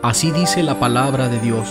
Así dice la palabra de Dios.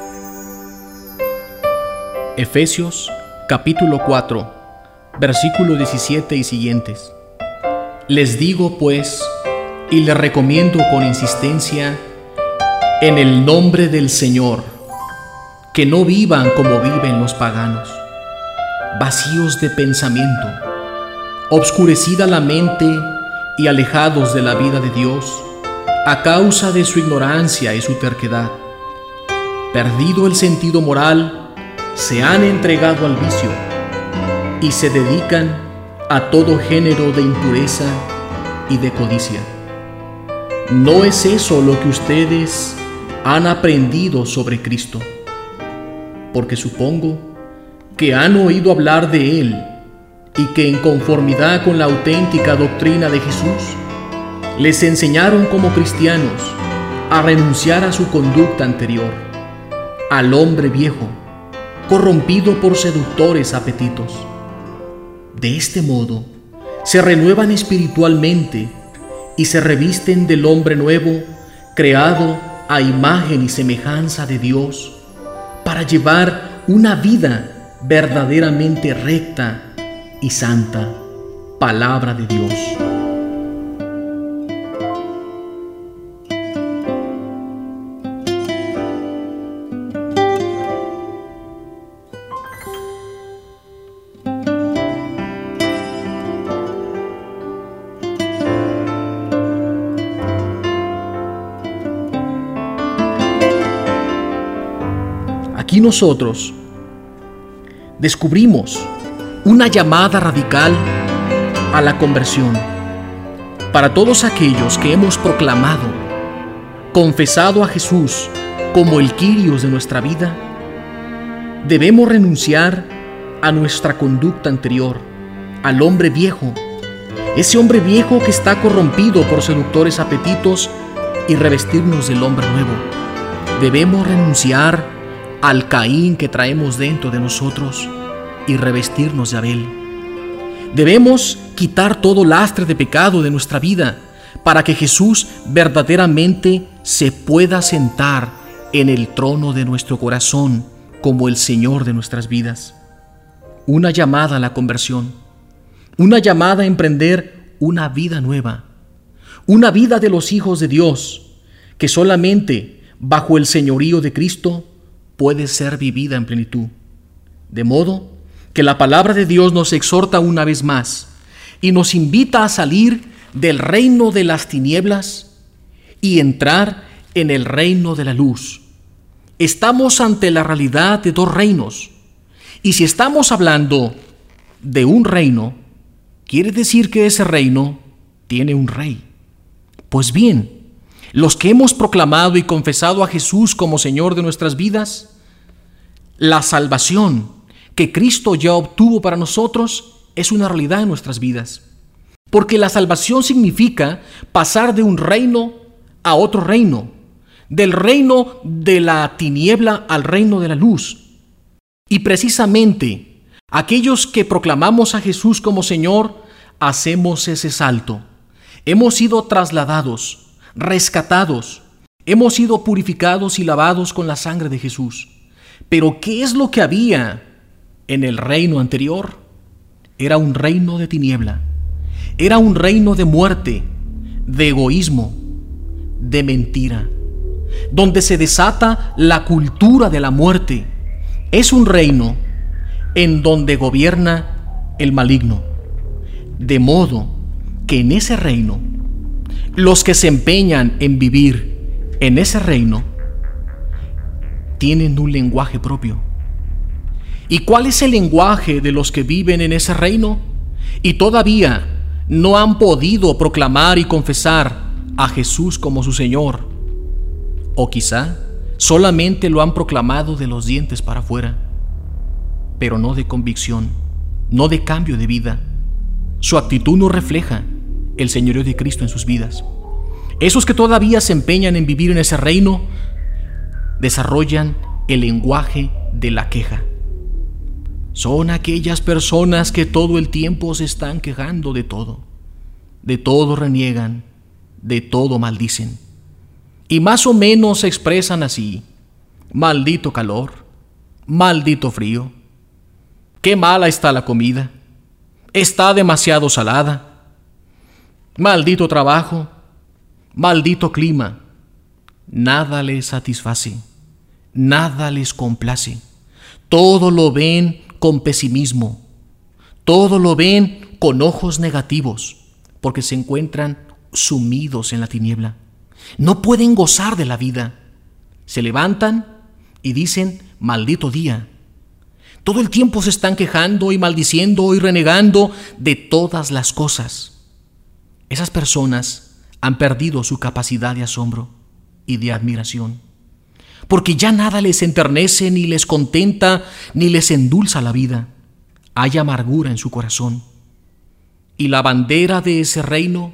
Efesios capítulo 4, versículo 17 y siguientes. Les digo pues, y les recomiendo con insistencia, en el nombre del Señor, que no vivan como viven los paganos, vacíos de pensamiento, obscurecida la mente y alejados de la vida de Dios, a causa de su ignorancia y su terquedad. Perdido el sentido moral, se han entregado al vicio y se dedican a todo género de impureza y de codicia. ¿No es eso lo que ustedes han aprendido sobre Cristo? Porque supongo que han oído hablar de Él y que en conformidad con la auténtica doctrina de Jesús, les enseñaron como cristianos a renunciar a su conducta anterior, al hombre viejo, corrompido por seductores apetitos. De este modo, se renuevan espiritualmente y se revisten del hombre nuevo, creado a imagen y semejanza de Dios, para llevar una vida verdaderamente recta y santa. Palabra de Dios. Aquí nosotros descubrimos una llamada radical a la conversión para todos aquellos que hemos proclamado, confesado a Jesús como el Kyrios de nuestra vida. Debemos renunciar a nuestra conducta anterior, al hombre viejo, ese hombre viejo que está corrompido por seductores apetitos, y revestirnos del hombre nuevo. Debemos renunciar al Caín que traemos dentro de nosotros y revestirnos de Abel. Debemos quitar todo lastre de pecado de nuestra vida para que Jesús verdaderamente se pueda sentar en el trono de nuestro corazón como el Señor de nuestras vidas. Una llamada a la conversión, una llamada a emprender una vida nueva, una vida de los hijos de Dios que solamente bajo el señorío de Cristo puede ser vivida en plenitud. De modo que la palabra de Dios nos exhorta una vez más y nos invita a salir del reino de las tinieblas y entrar en el reino de la luz. Estamos ante la realidad de dos reinos, y si estamos hablando de un reino, quiere decir que ese reino tiene un rey. Pues bien, los que hemos proclamado y confesado a Jesús como Señor de nuestras vidas, la salvación que Cristo ya obtuvo para nosotros es una realidad en nuestras vidas. Porque la salvación significa pasar de un reino a otro reino, del reino de la tiniebla al reino de la luz. Y precisamente aquellos que proclamamos a Jesús como Señor, hacemos ese salto. Hemos sido trasladados, rescatados, hemos sido purificados y lavados con la sangre de Jesús. Pero ¿qué es lo que había en el reino anterior? Era un reino de tiniebla, era un reino de muerte, de egoísmo, de mentira, donde se desata la cultura de la muerte. Es un reino en donde gobierna el maligno, de modo que en ese reino, los que se empeñan en vivir en ese reino tienen un lenguaje propio. ¿Y cuál es el lenguaje de los que viven en ese reino y todavía no han podido proclamar y confesar a Jesús como su Señor? O quizá solamente lo han proclamado de los dientes para afuera, pero no de convicción, no de cambio de vida. Su actitud no refleja el señorío de Cristo en sus vidas. Esos que todavía se empeñan en vivir en ese reino desarrollan el lenguaje de la queja. Son aquellas personas que todo el tiempo se están quejando de todo reniegan, de todo maldicen. y más o menos se expresan así: maldito calor, maldito frío, qué mala está la comida, está demasiado salada, maldito trabajo, maldito clima, nada les satisface, nada les complace, todo lo ven con pesimismo, todo lo ven con ojos negativos, porque se encuentran sumidos en la tiniebla. No pueden gozar de la vida. Se levantan y dicen: maldito día. Todo el tiempo se están quejando y maldiciendo y renegando de todas las cosas. Esas personas han perdido su capacidad de asombro y de admiración, porque ya nada les enternece, ni les contenta, ni les endulza la vida. Hay amargura en su corazón, y la bandera de ese reino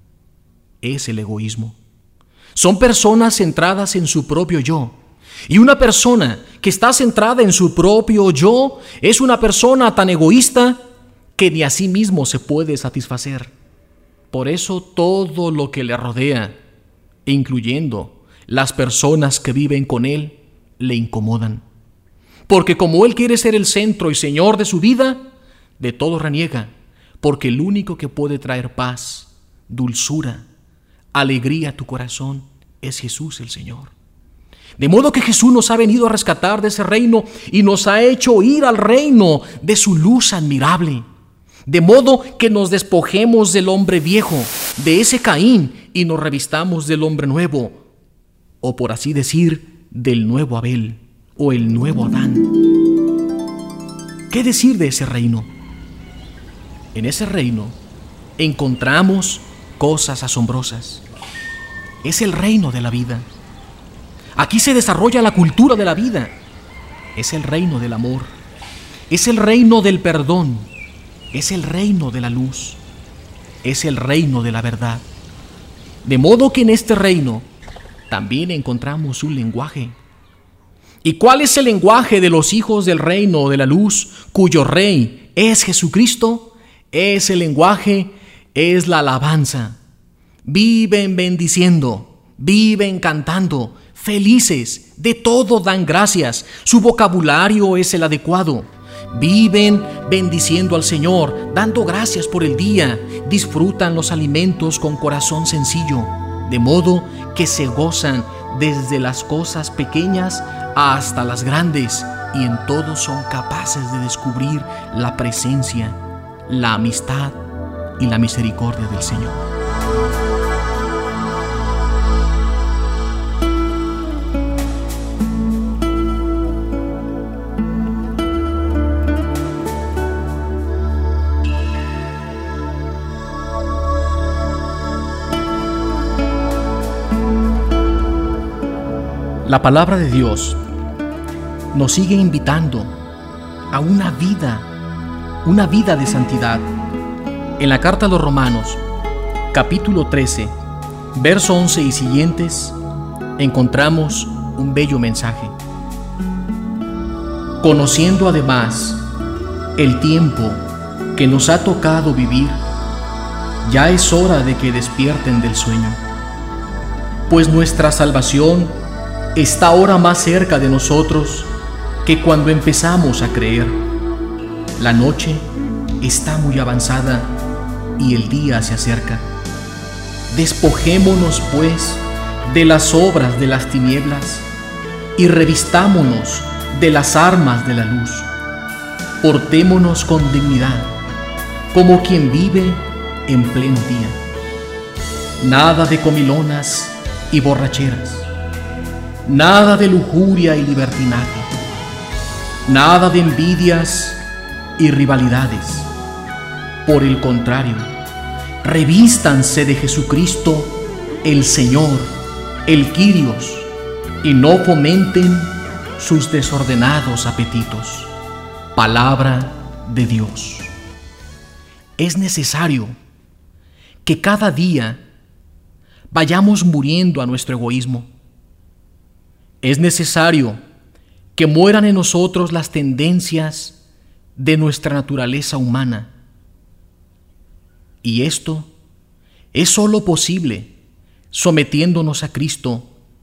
es el egoísmo. Son personas centradas en su propio yo, y una persona que está centrada en su propio yo es una persona tan egoísta que ni a sí mismo se puede satisfacer. Por eso todo lo que le rodea, incluyendo las personas que viven con él, le incomodan. Porque como él quiere ser el centro y señor de su vida, de todo reniega, porque el único que puede traer paz, dulzura, alegría a tu corazón es Jesús el Señor. De modo que Jesús nos ha venido a rescatar de ese reino y nos ha hecho ir al reino de su luz admirable. De modo que nos despojemos del hombre viejo, de ese Caín, y nos revistamos del hombre nuevo, o por así decir, del nuevo Abel o el nuevo Adán. ¿Qué decir de ese reino? En ese reino encontramos cosas asombrosas. Es el reino de la vida. Aquí se desarrolla la cultura de la vida. Es el reino del amor. Es el reino del perdón. Es el reino de la luz. Es el reino de la verdad. De modo que en este reino también encontramos un lenguaje. ¿Y cuál es el lenguaje de los hijos del reino de la luz, cuyo rey es Jesucristo? Ese lenguaje es la alabanza. Viven bendiciendo, viven cantando, felices, de todo dan gracias. Su vocabulario es el adecuado. Viven bendiciendo al Señor, dando gracias por el día. Disfrutan los alimentos con corazón sencillo, de modo que se gozan desde las cosas pequeñas hasta las grandes, y en todo son capaces de descubrir la presencia, la amistad y la misericordia del Señor. La palabra de Dios nos sigue invitando a una vida de santidad. En la carta a los Romanos, capítulo 13, verso 11 y siguientes, encontramos un bello mensaje. Conociendo además el tiempo que nos ha tocado vivir, ya es hora de que despierten del sueño, pues nuestra salvación está ahora más cerca de nosotros que cuando empezamos a creer. La noche está muy avanzada y el día se acerca. Despojémonos, pues, de las obras de las tinieblas y revistámonos de las armas de la luz. Portémonos con dignidad, como quien vive en pleno día. Nada de comilonas y borracheras, nada de lujuria y libertinaje, nada de envidias y rivalidades. Por el contrario, revístanse de Jesucristo, el Señor, el Kyrios, y no fomenten sus desordenados apetitos. Palabra de Dios. Es necesario que cada día vayamos muriendo a nuestro egoísmo. Es necesario que mueran en nosotros las tendencias de nuestra naturaleza humana. Y esto es solo posible sometiéndonos a Cristo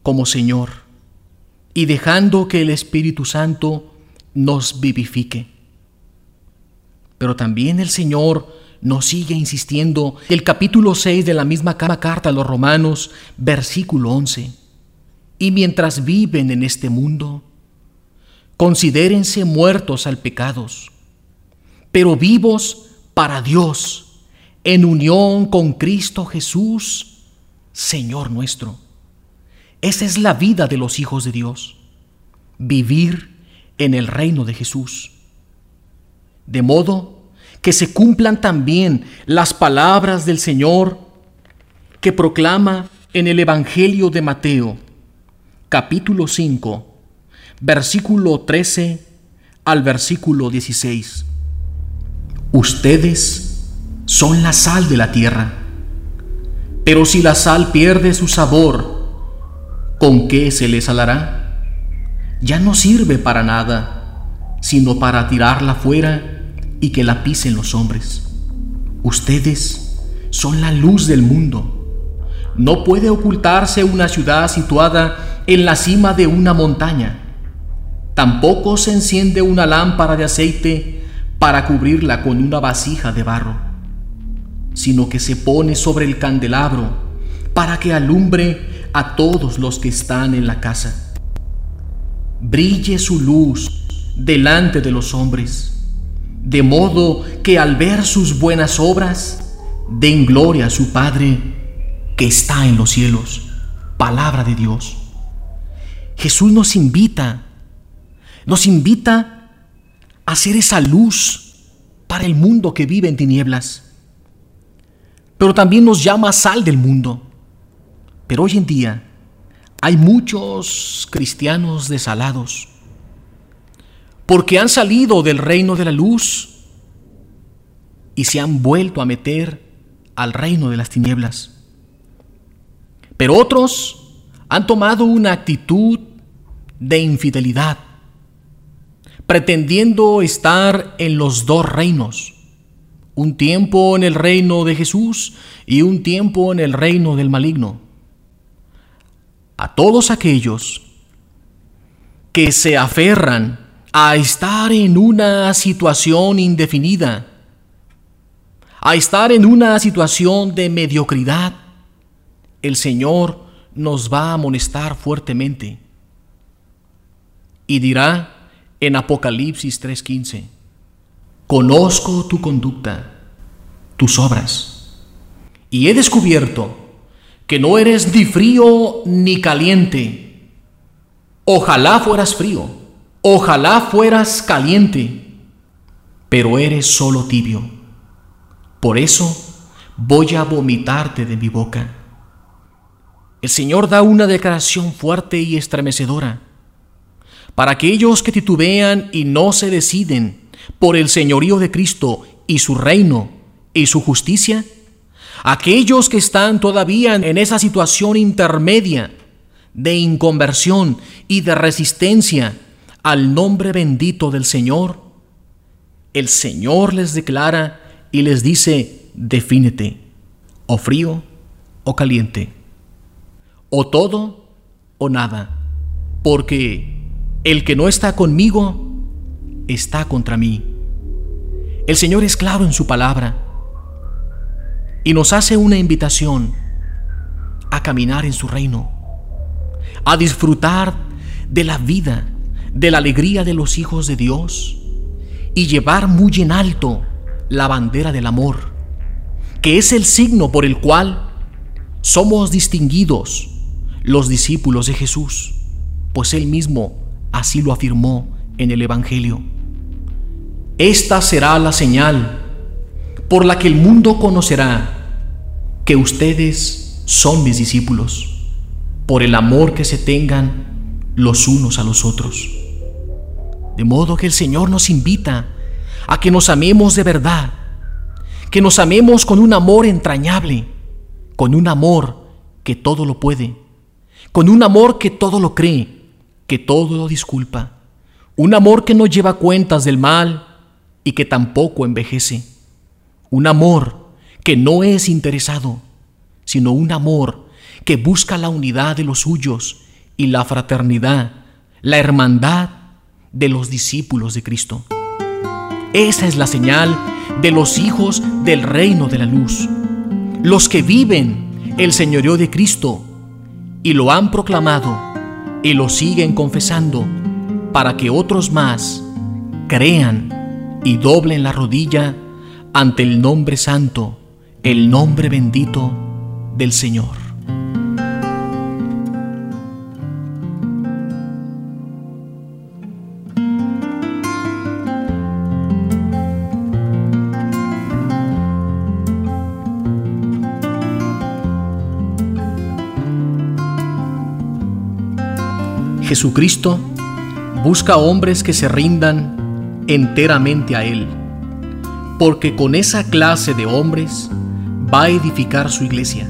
como Señor y dejando que el Espíritu Santo nos vivifique. Pero también el Señor nos sigue insistiendo. El capítulo 6 de la misma carta a los Romanos, versículo 11. Y mientras viven en este mundo, considérense muertos al pecado, pero vivos para Dios, en unión con Cristo Jesús, Señor nuestro. Esa es la vida de los hijos de Dios, vivir en el reino de Jesús. De modo que se cumplan también las palabras del Señor que proclama en el Evangelio de Mateo, capítulo 5, versículo 13 al versículo 16. Ustedes son la sal de la tierra, pero si la sal pierde su sabor, ¿con qué se le salará? Ya no sirve para nada, sino para tirarla fuera y que la pisen los hombres. Ustedes son la luz del mundo. No puede ocultarse una ciudad situada en la cima de una montaña. Tampoco se enciende una lámpara de aceite para cubrirla con una vasija de barro, sino que se pone sobre el candelabro para que alumbre a todos los que están en la casa. Brille su luz delante de los hombres, de modo que al ver sus buenas obras den gloria a su Padre que está en los cielos. Palabra de Dios. Jesús nos invita a ser esa luz para el mundo que vive en tinieblas. Pero también nos llama sal del mundo. Pero hoy en día hay muchos cristianos desalados porque han salido del reino de la luz y se han vuelto a meter al reino de las tinieblas. Pero otros han tomado una actitud de infidelidad, pretendiendo estar en los dos reinos, un tiempo en el reino de Jesús y un tiempo en el reino del maligno. A todos aquellos que se aferran a estar en una situación indefinida, a estar en una situación de mediocridad, el Señor nos va a amonestar fuertemente y dirá en Apocalipsis 3:15: conozco tu conducta, tus obras, y he descubierto que no eres ni frío ni caliente. Ojalá fueras frío, ojalá fueras caliente, pero eres solo tibio. Por eso voy a vomitarte de mi boca. El Señor da una declaración fuerte y estremecedora para aquellos que titubean y no se deciden por el señorío de Cristo y su reino y su justicia. Aquellos que están todavía en esa situación intermedia de inconversión y de resistencia al nombre bendito del Señor, el Señor les declara y les dice: defínete, o frío o caliente, o todo o nada, porque el que no está conmigo está contra mí. El Señor es claro en su palabra y nos hace una invitación a caminar en su reino, a disfrutar de la vida, de la alegría de los hijos de Dios y llevar muy en alto la bandera del amor, que es el signo por el cual somos distinguidos los discípulos de Jesús, pues Él mismo así lo afirmó en el Evangelio. Esta será la señal por la que el mundo conocerá que ustedes son mis discípulos, por el amor que se tengan los unos a los otros. De modo que el Señor nos invita a que nos amemos de verdad, que nos amemos con un amor entrañable, con un amor que todo lo puede, con un amor que todo lo cree, que todo lo disculpa, un amor que no lleva cuentas del mal y que tampoco envejece, un amor que no es interesado, sino un amor que busca la unidad de los suyos y la fraternidad, la hermandad de los discípulos de Cristo. Esa es la señal de los hijos del reino de la luz, los que viven el señorío de Cristo y lo han proclamado y lo siguen confesando para que otros más crean y doblen la rodilla ante el nombre santo, el nombre bendito del Señor. Jesucristo busca hombres que se rindan enteramente a Él, porque con esa clase de hombres va a edificar su iglesia.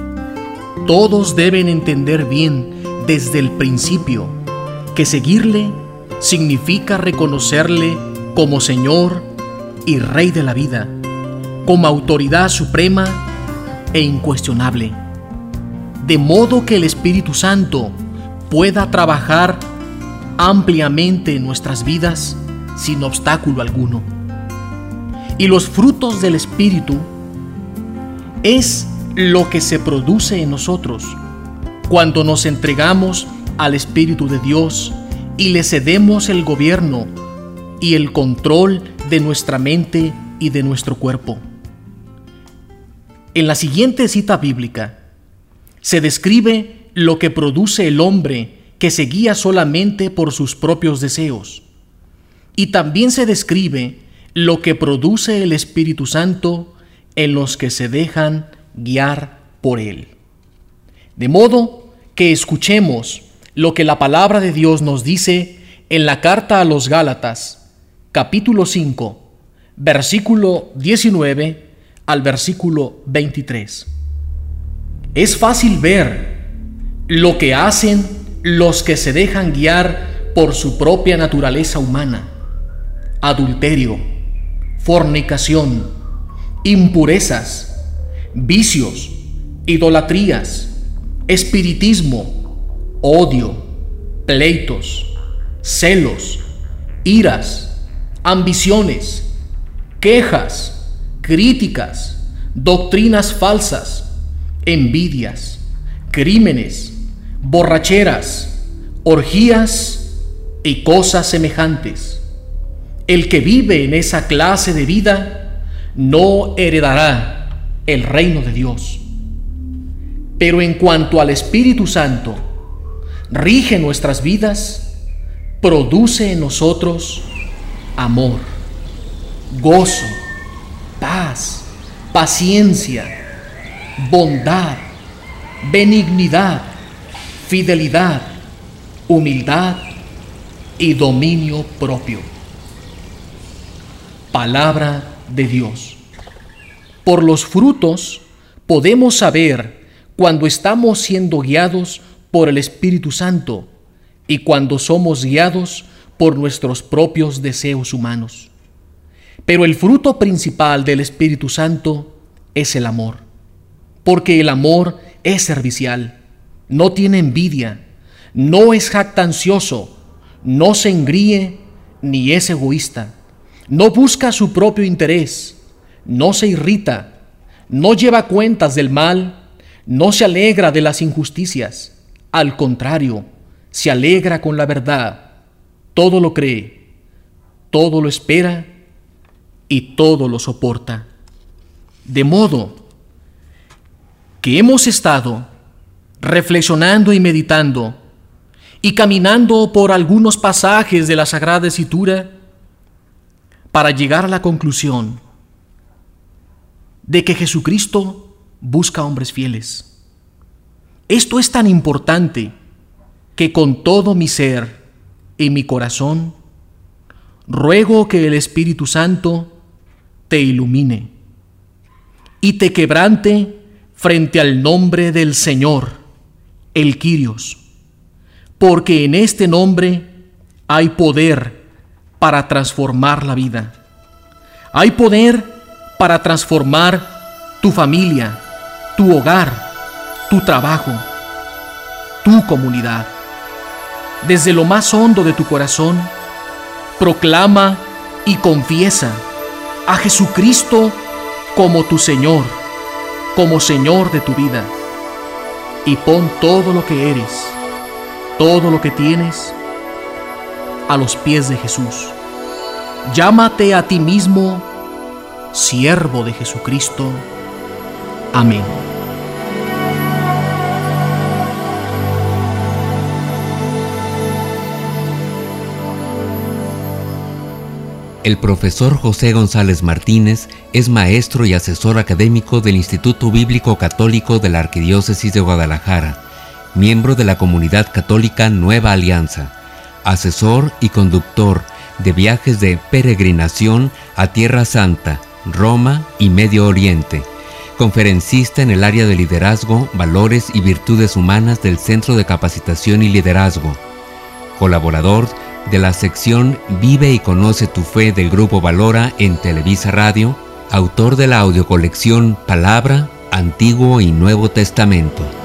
Todos deben entender bien desde el principio que seguirle significa reconocerle como Señor y Rey de la vida, como autoridad suprema e incuestionable, de modo que el Espíritu Santo pueda trabajar ampliamente en nuestras vidas sin obstáculo alguno. Y los frutos del Espíritu es lo que se produce en nosotros cuando nos entregamos al Espíritu de Dios y le cedemos el gobierno y el control de nuestra mente y de nuestro cuerpo. En la siguiente cita bíblica se describe lo que produce el hombre que se guía solamente por sus propios deseos. Y también se describe lo que produce el Espíritu Santo en los que se dejan guiar por Él. De modo que escuchemos lo que la palabra de Dios nos dice en la carta a los Gálatas, capítulo 5, versículo 19 al versículo 23. Es fácil ver lo que hacen los que se dejan guiar por su propia naturaleza humana: adulterio, fornicación, impurezas, vicios, idolatrías, espiritismo, odio, pleitos, celos, iras, ambiciones, quejas, críticas, doctrinas falsas, envidias, crímenes, borracheras, orgías y cosas semejantes. El que vive en esa clase de vida no heredará el reino de Dios. Pero en cuanto al Espíritu Santo rige nuestras vidas, produce en nosotros amor, gozo, paz, paciencia, bondad, benignidad, fidelidad, humildad y dominio propio. Palabra de Dios. Por los frutos podemos saber cuando estamos siendo guiados por el Espíritu Santo y cuando somos guiados por nuestros propios deseos humanos. Pero el fruto principal del Espíritu Santo es el amor, porque el amor es servicial, no tiene envidia, no es jactancioso, no se engríe ni es egoísta, no busca su propio interés, no se irrita, no lleva cuentas del mal, no se alegra de las injusticias, al contrario, se alegra con la verdad, todo lo cree, todo lo espera y todo lo soporta. De modo que hemos estado reflexionando y meditando y caminando por algunos pasajes de la Sagrada Escritura para llegar a la conclusión de que Jesucristo busca hombres fieles. Esto es tan importante que con todo mi ser y mi corazón ruego que el Espíritu Santo te ilumine y te quebrante frente al nombre del Señor, el Kyrios, porque en este nombre hay poder para transformar la vida. Hay poder para transformar tu familia, tu hogar, tu trabajo, tu comunidad. desde lo más hondo de tu corazón, proclama y confiesa a Jesucristo como tu Señor, como Señor de tu vida. Y pon todo lo que eres, todo lo que tienes, a los pies de Jesús. Llámate a ti mismo siervo de Jesucristo. Amén. El profesor José González Martínez es maestro y asesor académico del Instituto Bíblico Católico de la Arquidiócesis de Guadalajara, miembro de la Comunidad Católica Nueva Alianza, asesor y conductor de viajes de peregrinación a Tierra Santa, Roma y Medio Oriente, conferencista en el área de liderazgo, valores y virtudes humanas del Centro de Capacitación y Liderazgo, colaborador de la sección Vive y Conoce tu Fe del Grupo Valora en Televisa Radio, autor de la audiocolección Palabra, Antiguo y Nuevo Testamento.